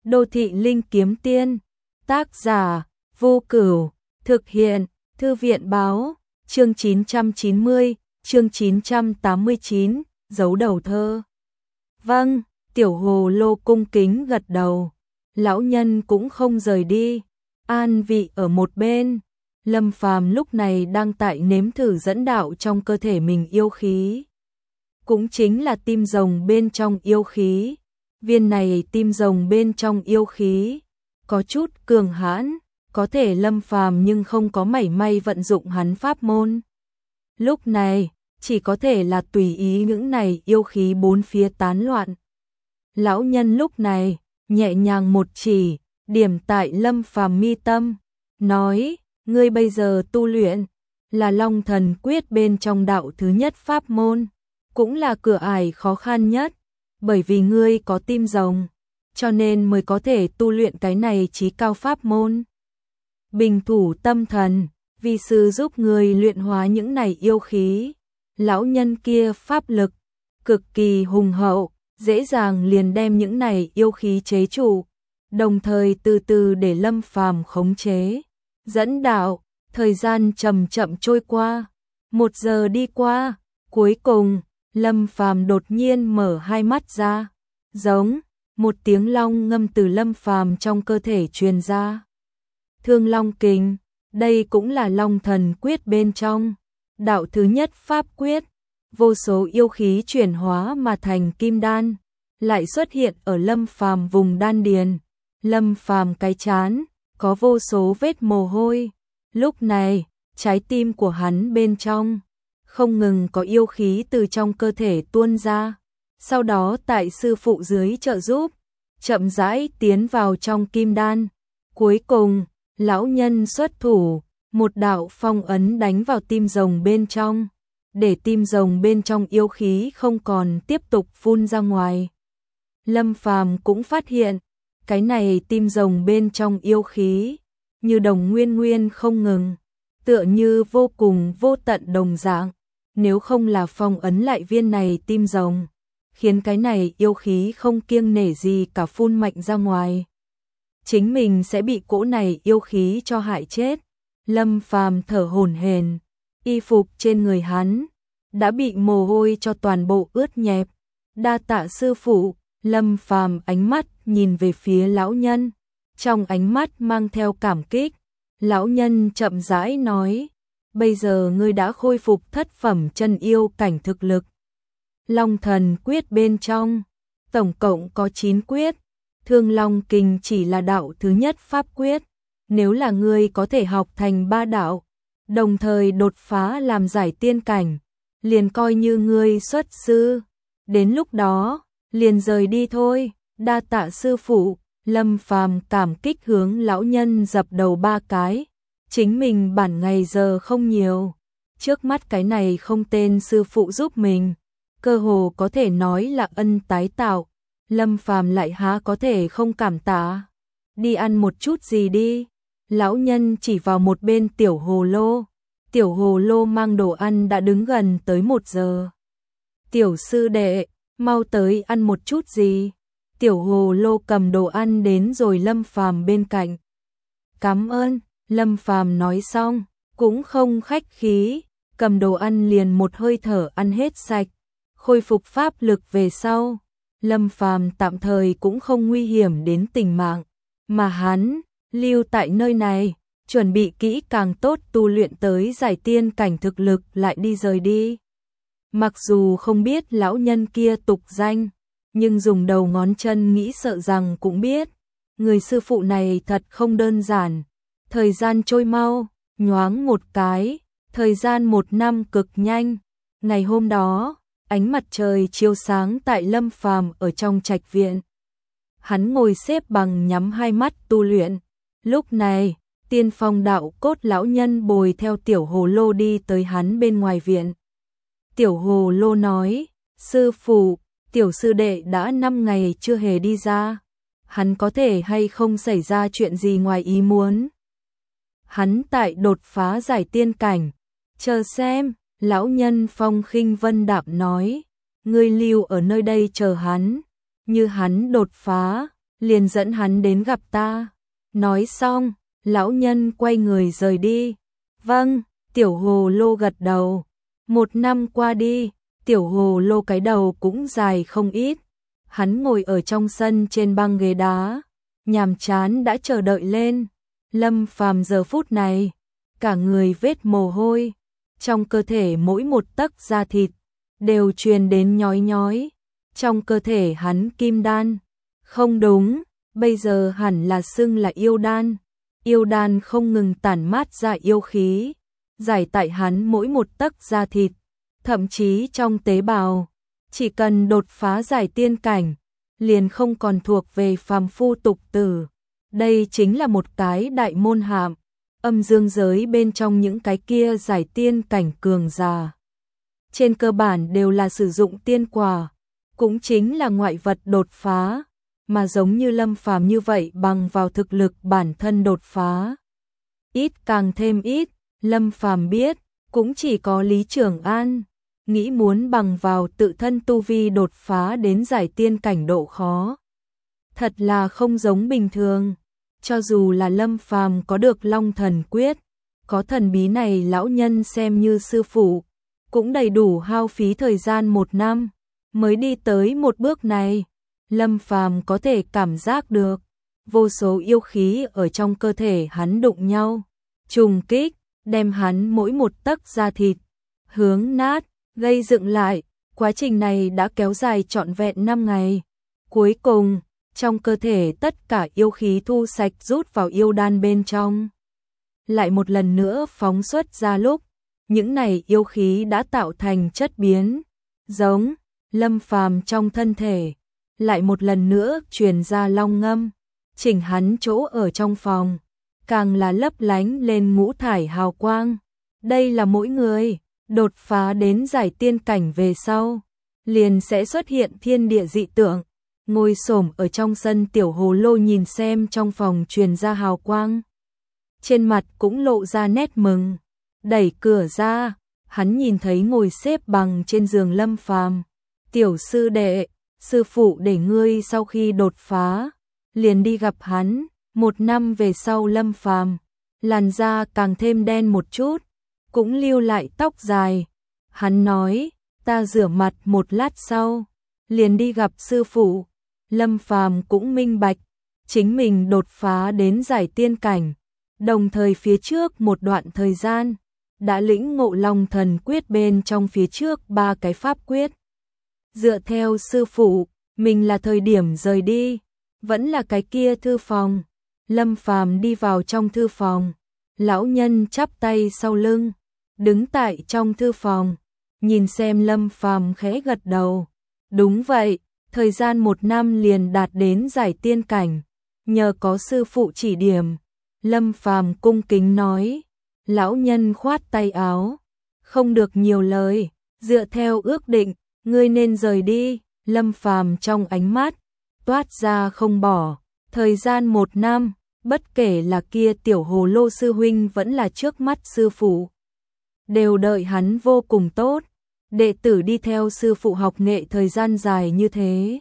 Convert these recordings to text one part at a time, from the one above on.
Đô thị linh kiếm tiên, tác giả, Vô Cửu, thực hiện, Thư viện báo, chương 990, chương 989, dấu đầu thơ. Vâng, Tiểu Hồ Lô cung kính gật đầu, lão nhân cũng không rời đi, an vị ở một bên. Lâm Phàm lúc này đang tại nếm thử dẫn đạo trong cơ thể mình yêu khí. Cũng chính là tim rồng bên trong yêu khí. Viên này tim rồng bên trong yêu khí có chút cường hãn, có thể Lâm Phàm nhưng không có mảy may vận dụng hắn pháp môn. Lúc này, chỉ có thể là tùy ý những này yêu khí bốn phía tán loạn. Lão nhân lúc này, nhẹ nhàng một chỉ, điểm tại Lâm Phàm mi tâm, nói, ngươi bây giờ tu luyện, là Long Thần Quyết bên trong đạo thứ nhất pháp môn, cũng là cửa ải khó khăn nhất, bởi vì ngươi có tim rồng, cho nên mới có thể tu luyện cái này chí cao pháp môn. Bình thủ tâm thần, vi sư giúp ngươi luyện hóa những này yêu khí. Lão nhân kia pháp lực cực kỳ hùng hậu, dễ dàng liền đem những này yêu khí chế trụ, đồng thời từ từ để Lâm Phàm khống chế, dẫn đạo. Thời gian chậm chậm trôi qua, 1 giờ đi qua, cuối cùng Lâm Phàm đột nhiên mở hai mắt ra, giống một tiếng long ngâm từ Lâm Phàm trong cơ thể truyền ra. Thương Long Kình, đây cũng là Long Thần Quyết bên trong đạo thứ nhất pháp quyết, vô số yêu khí chuyển hóa mà thành kim đan, lại xuất hiện ở Lâm Phàm vùng đan điền. Lâm Phàm cái trán có vô số vết mồ hôi. Lúc này, trái tim của hắn bên trong không ngừng có yêu khí từ trong cơ thể tuôn ra, sau đó tại sư phụ dưới trợ giúp, chậm rãi tiến vào trong kim đan. Cuối cùng, lão nhân xuất thủ, một đạo phong ấn đánh vào tim rồng bên trong, để tim rồng bên trong yêu khí không còn tiếp tục phun ra ngoài. Lâm Phàm cũng phát hiện, cái này tim rồng bên trong yêu khí như đồng nguyên không ngừng, tựa như vô cùng vô tận đồng dạng, nếu không là phong ấn lại viên này tim rồng, khiến cái này yêu khí không kiêng nể gì cả phun mạnh ra ngoài, chính mình sẽ bị cỗ này yêu khí cho hại chết. Lâm Phàm thở hổn hển, y phục trên người hắn đã bị mồ hôi cho toàn bộ ướt nhẹp. Đa tạ sư phụ. Lâm Phàm ánh mắt nhìn về phía lão nhân, trong ánh mắt mang theo cảm kích. Lão nhân chậm rãi nói, bây giờ ngươi đã khôi phục thất phẩm chân yêu cảnh thực lực. Long Thần Quyết bên trong, tổng cộng có 9 quyết, Thương Long Kình chỉ là đạo thứ nhất pháp quyết. Nếu là ngươi có thể học thành 3 đạo, đồng thời đột phá làm giải tiên cảnh, liền coi như ngươi xuất sư. Đến lúc đó, liền rời đi thôi. Đa tạ sư phụ. Lâm Phàm cảm kích hướng lão nhân dập đầu 3 cái. Chính mình bản ngày giờ không nhiều, trước mắt cái này không tên sư phụ giúp mình, cơ hồ có thể nói là ân tái tạo. Lâm Phàm lại há có thể không cảm tạ. Đi ăn một chút gì đi. Lão nhân chỉ vào một bên tiểu hồ lô. Tiểu hồ lô mang đồ ăn đã đứng gần tới 1 giờ. Tiểu sư đệ, mau tới ăn một chút gì. Tiểu hồ lô cầm đồ ăn đến rồi Lâm Phàm bên cạnh. Cảm ơn. Lâm Phàm nói xong, cũng không khách khí, cầm đồ ăn liền một hơi thở ăn hết sạch. Khôi phục pháp lực về sau, Lâm Phàm tạm thời cũng không nguy hiểm đến tính mạng, mà hắn lưu tại nơi này, chuẩn bị kỹ càng tốt tu luyện tới giải tiên cảnh thực lực lại đi rời đi. Mặc dù không biết lão nhân kia tục danh, nhưng dùng đầu ngón chân nghĩ sợ rằng cũng biết, người sư phụ này thật không đơn giản. Thời gian trôi mau, nhoáng một cái, thời gian 1 năm cực nhanh. Ngày hôm đó, ánh mặt trời chiếu sáng tại Lâm Phàm ở trong trạch viện. Hắn ngồi xếp bằng nhắm hai mắt tu luyện. Lúc này, Tiên Phong đạo cốt lão nhân bồi theo tiểu hồ lô đi tới hắn bên ngoài viện. Tiểu hồ lô nói, sư phụ, tiểu sư đệ đã 5 ngày chưa hề đi ra. Hắn có thể hay không xảy ra chuyện gì ngoài ý muốn? Hắn tại đột phá giải tiên cảnh, chờ xem. Lão nhân phong khinh vân đạm nói, ngươi lưu ở nơi đây chờ hắn, như hắn đột phá, liền dẫn hắn đến gặp ta. Nói xong, lão nhân quay người rời đi. Vâng, tiểu hồ lô gật đầu. 1 năm qua đi, tiểu hồ lô cái đầu cũng dài không ít. Hắn ngồi ở trong sân trên băng ghế đá, nhàm chán đã chờ đợi lên. Lâm Phàm giờ phút này, cả người vết mồ hôi, trong cơ thể mỗi một tấc da thịt đều truyền đến nhói nhói. Trong cơ thể hắn kim đan, không đúng, bây giờ hẳn là xưng là yêu đan. Yêu đan không ngừng tản mát ra yêu khí, giải tại hắn mỗi một tấc da thịt, thậm chí trong tế bào. Chỉ cần đột phá giải tiên cảnh, liền không còn thuộc về phàm phu tục tử. Đây chính là một cái đại môn hạm. Âm dương giới bên trong những cái kia giải tiên cảnh cường giả, trên cơ bản đều là sử dụng tiên quả, cũng chính là ngoại vật đột phá, mà giống như Lâm Phàm như vậy bằng vào thực lực bản thân đột phá. Ít càng thêm ít, Lâm Phàm biết, cũng chỉ có Lý Trường An, nghĩ muốn bằng vào tự thân tu vi đột phá đến giải tiên cảnh độ khó. Thật là không giống bình thường. Cho dù là Lâm Phàm có được Long Thần Quyết, có thần bí này lão nhân xem như sư phụ, cũng đầy đủ hao phí thời gian 1 năm mới đi tới một bước này. Lâm Phàm có thể cảm giác được vô số yêu khí ở trong cơ thể hắn đụng nhau, trùng kích, đem hắn mỗi một tấc da thịt hướng nát, gây dựng lại. Quá trình này đã kéo dài trọn vẹn 5 ngày. Cuối cùng, trong cơ thể tất cả yêu khí thu sạch rút vào yêu đan bên trong. Lại một lần nữa phóng xuất ra lúc, những này yêu khí đã tạo thành chất biến, giống Lâm Phàm trong thân thể. Lại một lần nữa truyền ra long ngâm, chỉnh hắn chỗ ở trong phòng, càng là lấp lánh lên ngũ thải hào quang. Đây là mỗi người đột phá đến giải tiên cảnh về sau, liền sẽ xuất hiện thiên địa dị tượng. Ngồi xổm ở trong sân tiểu hồ lô nhìn xem trong phòng truyền ra hào quang, trên mặt cũng lộ ra nét mừng. Đẩy cửa ra, hắn nhìn thấy ngồi xếp bằng trên giường Lâm Phàm. Tiểu sư đệ, sư phụ để ngươi sau khi đột phá, liền đi gặp hắn. 1 năm về sau Lâm Phàm, làn da càng thêm đen một chút, cũng lưu lại tóc dài. Hắn nói, ta rửa mặt một lát sau, liền đi gặp sư phụ. Lâm Phàm cũng minh bạch, chính mình đột phá đến giải tiên cảnh, đồng thời phía trước một đoạn thời gian, đã lĩnh ngộ Long Thần Quyết bên trong phía trước 3 cái pháp quyết. Dựa theo sư phụ, mình là thời điểm rời đi, vẫn là cái kia thư phòng. Lâm Phàm đi vào trong thư phòng, lão nhân chắp tay sau lưng, đứng tại trong thư phòng, nhìn xem Lâm Phàm khẽ gật đầu. Đúng vậy, thời gian 1 năm liền đạt đến giải tiên cảnh, nhờ có sư phụ chỉ điểm. Lâm Phàm cung kính nói. Lão nhân khoát tay áo, không được nhiều lời, dựa theo ước định, ngươi nên rời đi. Lâm Phàm trong ánh mắt toát ra không bỏ. Thời gian 1 năm, bất kể là kia tiểu hồ lô sư huynh vẫn là trước mắt sư phụ, đều đợi hắn vô cùng tốt. Đệ tử đi theo sư phụ học nghệ thời gian dài như thế,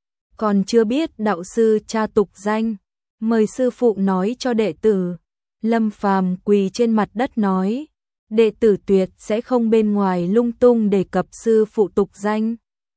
còn chưa biết đạo sư cha tục danh, mời sư phụ nói cho đệ tử. Lâm Phàm quỳ trên mặt đất nói, đệ tử tuyệt sẽ không bên ngoài lung tung đề cập sư phụ tục danh.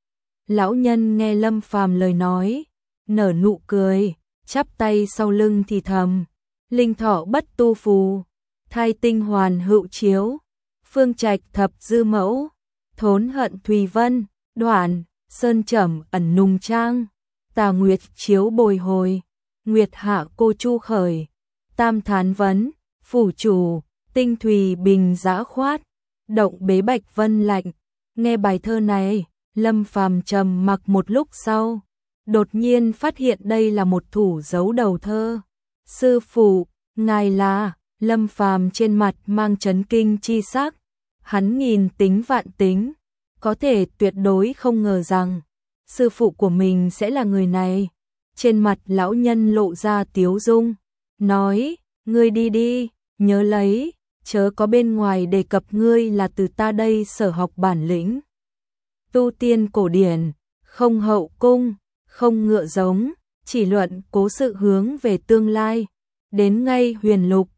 Lão nhân nghe Lâm Phàm lời nói, nở nụ cười, chắp tay sau lưng thì thầm, linh thọ bất tu phù, thai tinh hoàn hữu chiếu, phương trạch thập dư mẫu, thốn hận thùy vân, đoạn, sơn trầm ẩn nùng trang, tà nguyệt chiếu bồi hồi, nguyệt hạ cô chu khởi, tam thán vấn, phủ chủ, tinh thùy bình giã khoát, động bế bạch vân lạnh. Nghe bài thơ này, Lâm Phàm trầm mặc một lúc sau, đột nhiên phát hiện đây là một thủ dấu đầu thơ. Sư phụ, ngài là? Lâm Phàm trên mặt mang chấn kinh chi sắc, hắn nghìn tính vạn tính, có thể tuyệt đối không ngờ rằng sư phụ của mình sẽ là người này. Trên mặt lão nhân lộ ra tiếu dung, nói, ngươi đi đi, nhớ lấy, chớ có bên ngoài đề cập ngươi là từ ta đây sở học bản lĩnh. Tu tiên cổ điển, không hậu cung, không ngựa giống, chỉ luận cố sự hướng về tương lai. Đến ngay huyền lục,